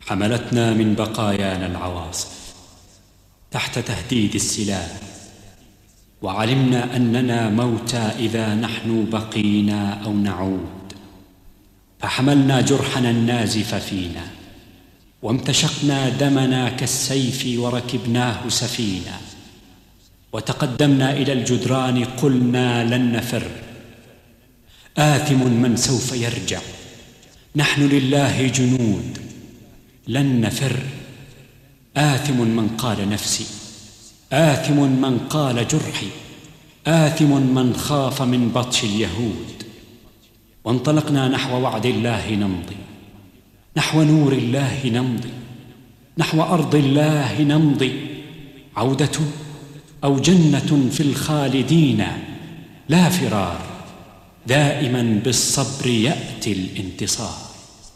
حملتنا من بقايانا العواصف تحت تهديد السلاح، وعلمنا أننا موتى إذا نحن بقينا أو نعود، فحملنا جرحنا النازف فينا وامتشقنا دمنا كالسيف وركبناه سفينة، وتقدمنا إلى الجدران قلنا لن نفر. آثم من سوف يرجع، نحن لله جنود لن نفر. آثم من قال نفسي، آثم من قال جرحي، آثم من خاف من بطش اليهود. وانطلقنا نحو وعد الله نمضي، نحو نور الله نمضي، نحو أرض الله نمضي. عودة أو جنة في الخالدين لا فرار، دائما بالصبر يأتي الانتصار.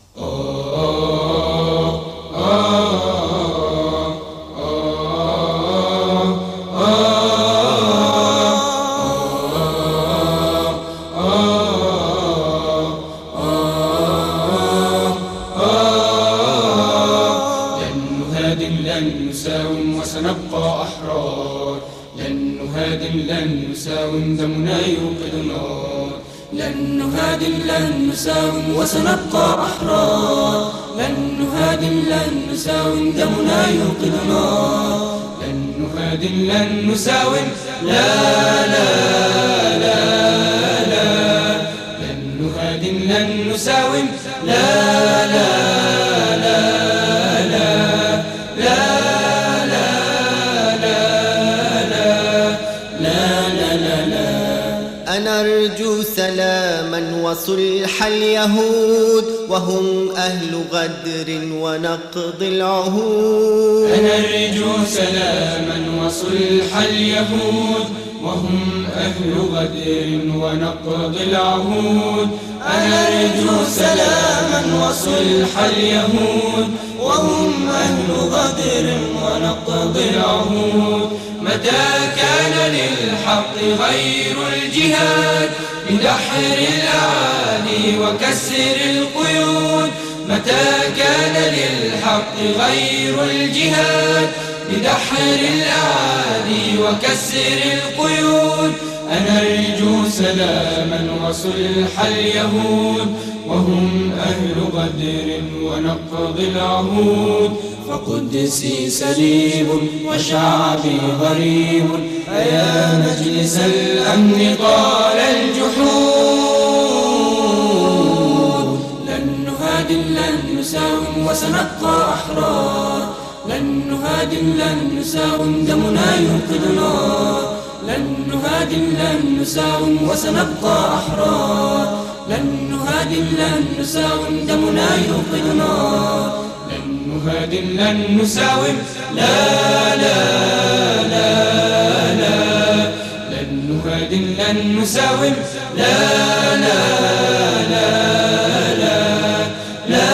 لن نساوم وسنبقى أحرار، لن نهادن لن نساوم دمنا يوقد نار. لن نهادن لن نساوم وسنبقى أحرار، لن نهادن لن نساوم دمنا يوقد نار. لن نهادن لن نساوم لا لا لا لا، لن نهادن لن نساوم لا لا نرجو سلاما وصلح اليهود وهم أهل غدر ونقض العهود. نرجو سلاما وصلح اليهود وهم أهل غدر ونقض العهود. نرجو سلاما وصلح اليهود وهم أهل غدر ونقض العهود. متى كان للحق غير الجهاد بدحر الأعادي وكسر القيود؟ متى كان للحق غير الجهاد بدحر الأعادي وكسر القيود؟ أنرجو سلاما وصلح اليهود وهم أهل غدر ونقض العهود. فقدسي سليم وشعبي غريب، أيا مجلس الأمن طال الجحود. لن نهادن لن نساوم وسنبقى أحرار، لن نهادن لن نساوم دمنا يوقد نار. لن نهادن لن نساوم وسنبقى أحرار، لن نهادن لن نساوم دمنا يوقد نار. لن نهادن لن نساوم لا لا لا لا، لن نهادن لن نساوم لا لا لا لا لا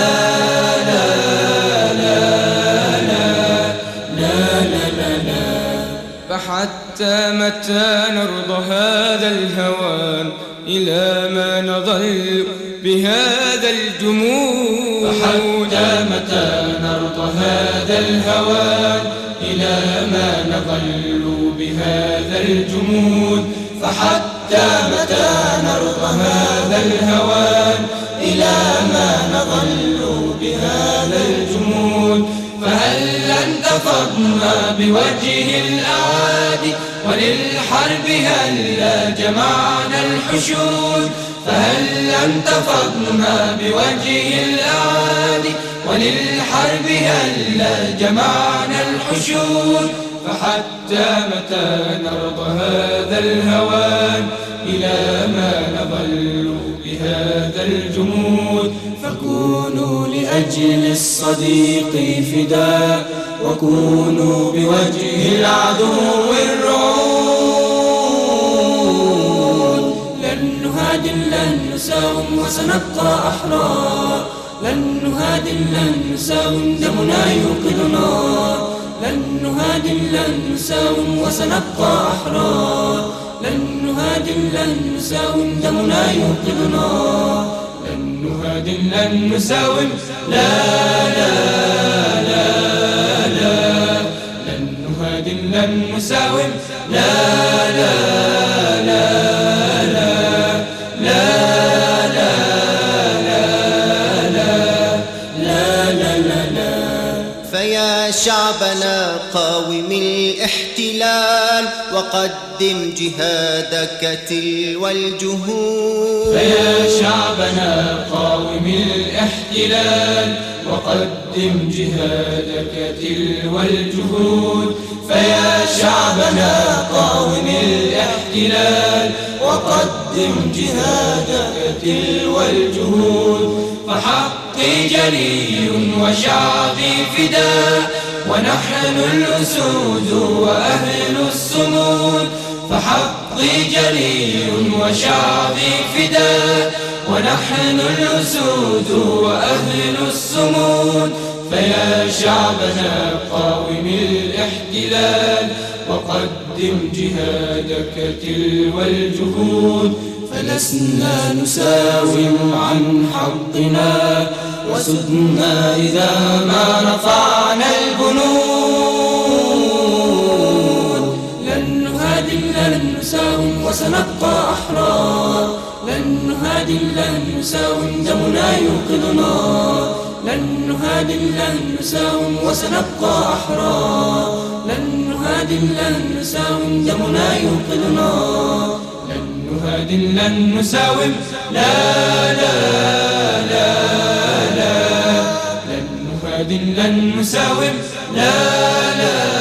لا لا لا. فحتى متى نرضى هذا الهوان إلى ما نظل بهذا الجمود؟ فحتى متى نرضى هذا الهوان إلى ما نظل بهذا الجمود؟ فحتى متى نرضى هذا الهوان إلى ما نظل بهذا الجمود؟ فهل انتفضنا بوجه الأعادي وللحرب هلا جمعنا الحشود؟ فهل انتفضنا بوجه الأعادي وللحرب هلا جمعنا الحشود؟ فحتى متى نرضى هذا الهوان إلى ما نظل بهذا الجمود؟ فكونوا لأجل الصديق فداء، وكونوا بوجه العدو الرعود. لن نهادن لن نساوم وسنبقى أحرار، لن نهادن لن نساوم دمنا يوقد نار. لن نهادن لن نساوم وسنبقى أحرار، لن نهادن لن نساوم دمنا يوقد نار. لن نهادن لن نساوم لا لا لا لا لن نهادن لن نساوم لا لا لا لا لا لا لا لا لا. فيا شعبنا قاوم الاحتلال وقدم جهادك تلو الجهود. فيا شعبنا قاوم الاحتلال وقدم جهادك تلو الجهود. فيا شعبنا قاوم الاحتلال وقدم جهادك تلو الجهود. فحقي جري وشعبي فداء ونحن الأسود وأهل الصمود. فحقي جري وشعبي فداء ونحن الأسود وأهل الصمود. فيا شعبنا قاوم الاحتلال وقدم جهادك تلو الجهود. فلسنا نساوم عن حقنا وسدنا إذا ما رفعنا البنود. لن نهادن لن نساوم وسنبقى أحرار. لن نهادن لن نساوم دمنا يوقظنا. لن نهادن لن نساوم وسنبقى أحرار. لن نهادن لن نساوم دمنا يوقظنا. لن نهادن لن نساوم لا لا لا لا لن نهادن لن نساوم لا لا